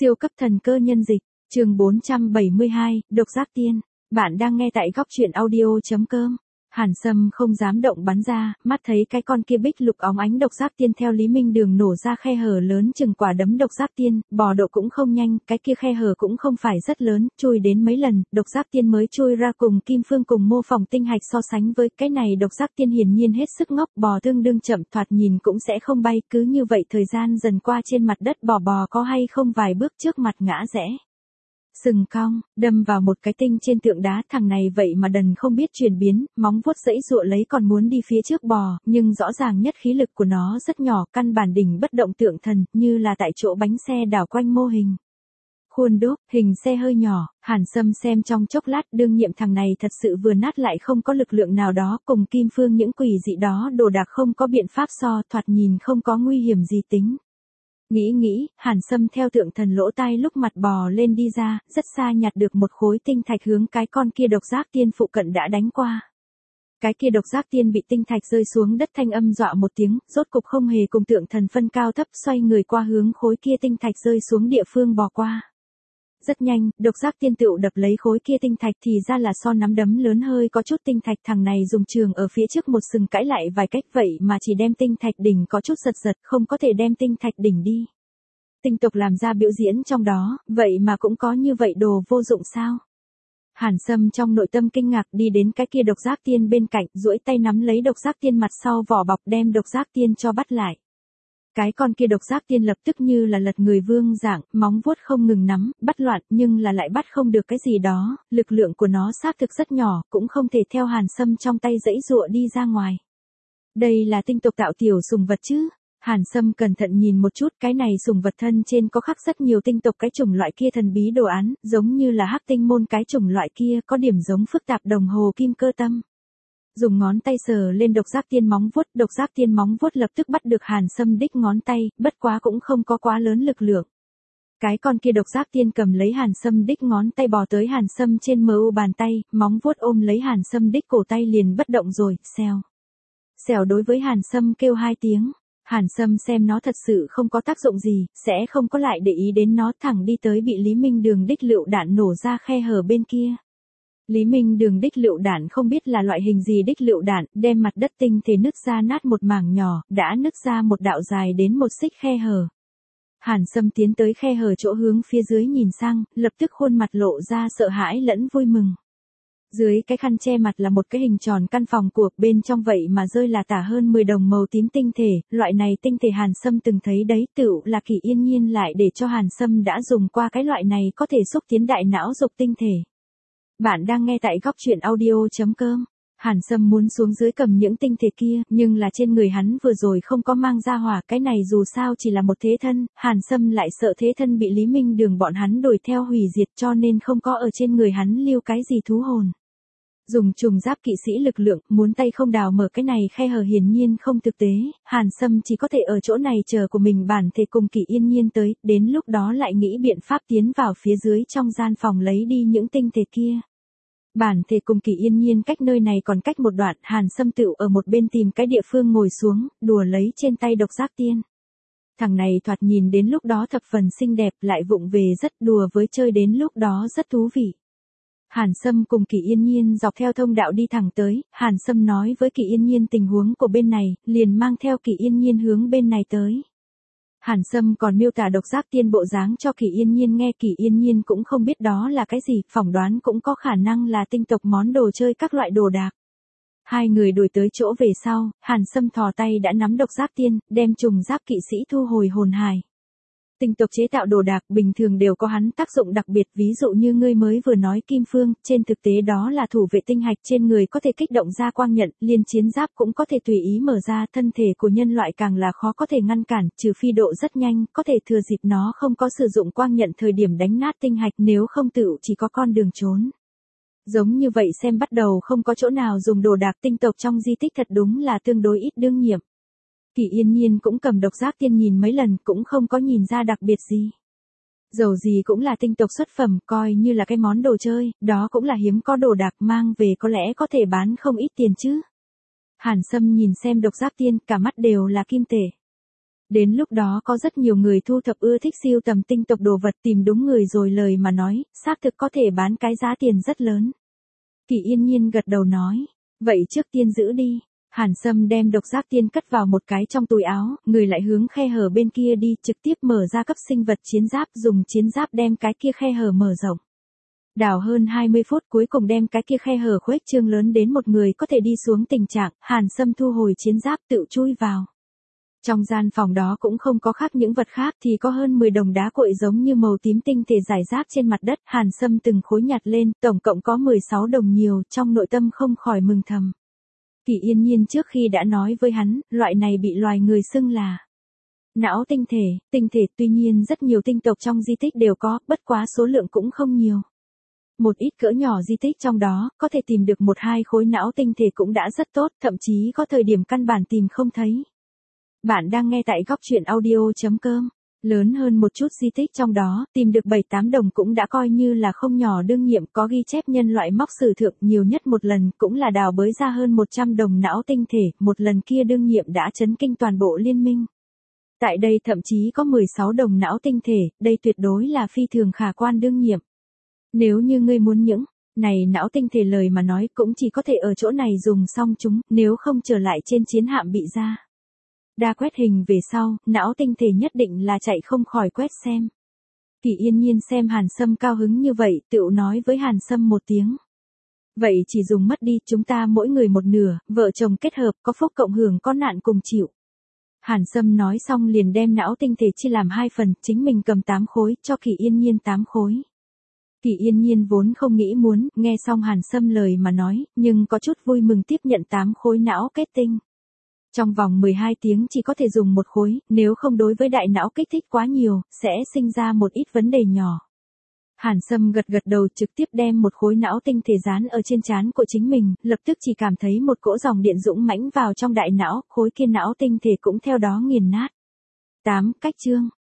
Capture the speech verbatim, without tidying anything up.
Siêu cấp thần cơ nhân dịch, chương bốn trăm bảy mươi hai, độc giác tiên. Bạn đang nghe tại góc truyện audio.com. Hàn Sâm không dám động bắn ra, mắt thấy cái con kia bích lục óng ánh độc giác tiên theo Lý Minh Đường nổ ra khe hở lớn chừng quả đấm độc giác tiên, bò độ cũng không nhanh, cái kia khe hở cũng không phải rất lớn, chui đến mấy lần, độc giác tiên mới chui ra. Cùng Kim Phương cùng mô phỏng tinh hạch so sánh với cái này độc giác tiên hiển nhiên hết sức ngốc, bò tương đương chậm, thoạt nhìn cũng sẽ không bay, cứ như vậy thời gian dần qua trên mặt đất bò bò có hay không vài bước trước mặt ngã rẽ. Sừng cong, đâm vào một cái tinh trên tượng đá, thằng này vậy mà đần không biết chuyển biến, móng vuốt dãy dụa lấy còn muốn đi phía trước bò, nhưng rõ ràng nhất khí lực của nó rất nhỏ, căn bản đỉnh bất động tượng thần, như là tại chỗ bánh xe đảo quanh mô hình. Khuôn đúc, hình xe hơi nhỏ, Hàn Sâm xem trong chốc lát, đương nhiệm thằng này thật sự vừa nát lại không có lực lượng nào đó, cùng Kim Phương những quỷ dị đó đồ đạc không có biện pháp so, thoạt nhìn không có nguy hiểm gì tính. Nghĩ nghĩ, Hàn Sâm theo tượng thần lỗ tai lúc mặt bò lên đi ra, rất xa nhặt được một khối tinh thạch hướng cái con kia độc giác tiên phụ cận đã đánh qua. Cái kia độc giác tiên bị tinh thạch rơi xuống đất, thanh âm dọa một tiếng, rốt cục không hề cùng tượng thần phân cao thấp, xoay người qua hướng khối kia tinh thạch rơi xuống địa phương bò qua. Rất nhanh, độc giác tiên tựu đập lấy khối kia tinh thạch, thì ra là so nắm đấm lớn hơi có chút tinh thạch, thằng này dùng trường ở phía trước một sừng cãi lại vài cách vậy mà chỉ đem tinh thạch đỉnh có chút giật giật, không có thể đem tinh thạch đỉnh đi. Tinh tộc làm ra biểu diễn trong đó, vậy mà cũng có như vậy đồ vô dụng sao? Hàn Sâm trong nội tâm kinh ngạc đi đến cái kia độc giác tiên bên cạnh, duỗi tay nắm lấy độc giác tiên mặt sau vỏ bọc, đem độc giác tiên cho bắt lại. Cái con kia độc giác tiên lập tức như là lật người vương dạng, móng vuốt không ngừng nắm, bắt loạn, nhưng là lại bắt không được cái gì đó, lực lượng của nó xác thực rất nhỏ, cũng không thể theo Hàn Sâm trong tay dãy dụa đi ra ngoài. Đây là tinh tộc tạo tiểu sùng vật chứ? Hàn Sâm cẩn thận nhìn một chút, cái này sùng vật thân trên có khắc rất nhiều tinh tộc cái chủng loại kia thần bí đồ án, giống như là hắc tinh môn cái chủng loại kia, có điểm giống phức tạp đồng hồ kim cơ tâm. Dùng ngón tay sờ lên độc giác tiên móng vuốt, độc giác tiên móng vuốt lập tức bắt được Hàn Sâm đích ngón tay, bất quá cũng không có quá lớn lực lượng. Cái con kia độc giác tiên cầm lấy Hàn Sâm đích ngón tay bò tới Hàn Sâm trên mờ u bàn tay, móng vuốt ôm lấy Hàn Sâm đích cổ tay liền bất động rồi, xèo. Xèo đối với Hàn Sâm kêu hai tiếng. Hàn Sâm xem nó thật sự không có tác dụng gì, sẽ không có lại để ý đến nó, thẳng đi tới bị Lý Minh Đường đích lựu đạn nổ ra khe hở bên kia. Lý Minh Đường đích lựu đạn không biết là loại hình gì đích lựu đạn, đem mặt đất tinh thể nứt ra nát một mảng nhỏ, đã nứt ra một đạo dài đến một xích khe hở. Hàn Sâm tiến tới khe hở chỗ hướng phía dưới nhìn sang, lập tức khuôn mặt lộ ra sợ hãi lẫn vui mừng. Dưới cái khăn che mặt là một cái hình tròn căn phòng của, bên trong vậy mà rơi là tả hơn mười đồng màu tím tinh thể, loại này tinh thể Hàn Sâm từng thấy đấy, tựu là Kỷ Yên Nhiên lại để cho Hàn Sâm đã dùng qua cái loại này có thể xúc tiến đại não dục tinh thể. Bạn đang nghe tại góc truyện audio.com. Hàn Sâm muốn xuống dưới cầm những tinh thể kia, nhưng là trên người hắn vừa rồi không có mang ra hỏa, cái này dù sao chỉ là một thế thân, Hàn Sâm lại sợ thế thân bị Lý Minh Đường bọn hắn đuổi theo hủy diệt, cho nên không có ở trên người hắn lưu cái gì thú hồn. Dùng trùng giáp kỵ sĩ lực lượng, muốn tay không đào mở cái này khe hở hiển nhiên không thực tế, Hàn Sâm chỉ có thể ở chỗ này chờ của mình bản thể cùng Kỷ Yên Nhiên tới, đến lúc đó lại nghĩ biện pháp tiến vào phía dưới trong gian phòng lấy đi những tinh thể kia. Bản thể cùng Kỷ Yên Nhiên cách nơi này còn cách một đoạn, Hàn Sâm tựu ở một bên tìm cái địa phương ngồi xuống, đùa lấy trên tay độc giác tiên. Thằng này thoạt nhìn đến lúc đó thập phần xinh đẹp, lại vụng về rất, đùa với chơi đến lúc đó rất thú vị. Hàn Sâm cùng Kỷ Yên Nhiên dọc theo thông đạo đi thẳng tới, Hàn Sâm nói với Kỷ Yên Nhiên tình huống của bên này, liền mang theo Kỷ Yên Nhiên hướng bên này tới. Hàn Sâm còn miêu tả độc giác tiên bộ dáng cho Kỷ Yên Nhiên nghe, Kỷ Yên Nhiên cũng không biết đó là cái gì, phỏng đoán cũng có khả năng là tinh tộc món đồ chơi các loại đồ đạc. Hai người đuổi tới chỗ về sau, Hàn Sâm thò tay đã nắm độc giác tiên, đem trùng giáp kỵ sĩ thu hồi hồn hài. Tinh tộc chế tạo đồ đạc bình thường đều có hắn tác dụng đặc biệt, ví dụ như ngươi mới vừa nói Kim Phương, trên thực tế đó là thủ vệ tinh hạch, trên người có thể kích động ra quang nhận, liên chiến giáp cũng có thể tùy ý mở ra, thân thể của nhân loại càng là khó có thể ngăn cản, trừ phi độ rất nhanh, có thể thừa dịp nó không có sử dụng quang nhận thời điểm đánh nát tinh hạch, nếu không tựu chỉ có con đường trốn. Giống như vậy xem bắt đầu không có chỗ nào dùng đồ đạc tinh tộc trong di tích thật đúng là tương đối ít đương nhiệm. Kỷ Yên Nhiên cũng cầm độc giác tiên nhìn mấy lần, cũng không có nhìn ra đặc biệt gì. Dầu gì cũng là tinh tộc xuất phẩm, coi như là cái món đồ chơi, đó cũng là hiếm có đồ đạc, mang về có lẽ có thể bán không ít tiền chứ. Hàn Sâm nhìn xem độc giác tiên, cả mắt đều là kim tệ. Đến lúc đó có rất nhiều người thu thập ưa thích sưu tầm tinh tộc đồ vật, tìm đúng người rồi lời mà nói, xác thực có thể bán cái giá tiền rất lớn. Kỳ Yên Nhiên gật đầu nói, vậy trước tiên giữ đi. Hàn Sâm đem độc giác tiên cất vào một cái trong túi áo, người lại hướng khe hở bên kia đi, trực tiếp mở ra cấp sinh vật chiến giáp, dùng chiến giáp đem cái kia khe hở mở rộng. Đào hơn hai mươi phút cuối cùng đem cái kia khe hở khuếch trương lớn đến một người có thể đi xuống tình trạng, Hàn Sâm thu hồi chiến giáp tự chui vào. Trong gian phòng đó cũng không có khác những vật khác, thì có hơn mười đồng đá cội giống như màu tím tinh thể rải rác trên mặt đất, Hàn Sâm từng khối nhặt lên, tổng cộng có mười sáu đồng nhiều, trong nội tâm không khỏi mừng thầm. Kỳ Yên Nhiên trước khi đã nói với hắn, loại này bị loài người xưng là não tinh thể, tinh thể tuy nhiên rất nhiều tinh tộc trong di tích đều có, bất quá số lượng cũng không nhiều. Một ít cỡ nhỏ di tích trong đó, có thể tìm được một hai khối não tinh thể cũng đã rất tốt, thậm chí có thời điểm căn bản tìm không thấy. Bạn đang nghe tại góc truyện audio chấm com. Lớn hơn một chút di tích trong đó, tìm được bảy tám đồng cũng đã coi như là không nhỏ, đương nhiệm có ghi chép nhân loại móc sử thượng nhiều nhất một lần cũng là đào bới ra hơn một trăm đồng não tinh thể, một lần kia đương nhiệm đã chấn kinh toàn bộ liên minh. Tại đây thậm chí có mười sáu đồng não tinh thể, đây tuyệt đối là phi thường khả quan đương nhiệm. Nếu như ngươi muốn những này não tinh thể lời mà nói cũng chỉ có thể ở chỗ này dùng xong chúng, nếu không trở lại trên chiến hạm bị ra. Đa quét hình về sau, não tinh thể nhất định là chạy không khỏi quét xem. Kỳ Yên Nhiên xem Hàn Sâm cao hứng như vậy, tựu nói với Hàn Sâm một tiếng. Vậy chỉ dùng mất đi, chúng ta mỗi người một nửa, vợ chồng kết hợp, có phúc cộng hưởng, có nạn cùng chịu. Hàn Sâm nói xong liền đem não tinh thể chia làm hai phần, chính mình cầm tám khối, cho Kỳ Yên Nhiên tám khối. Kỳ Yên Nhiên vốn không nghĩ muốn, nghe xong Hàn Sâm lời mà nói, nhưng có chút vui mừng tiếp nhận tám khối não kết tinh. Trong vòng mười hai tiếng chỉ có thể dùng một khối, nếu không đối với đại não kích thích quá nhiều, sẽ sinh ra một ít vấn đề nhỏ. Hàn Sâm gật gật đầu, trực tiếp đem một khối não tinh thể dán ở trên trán của chính mình, lập tức chỉ cảm thấy một cỗ dòng điện dũng mãnh vào trong đại não, khối kia não tinh thể cũng theo đó nghiền nát. tám. Cách chương.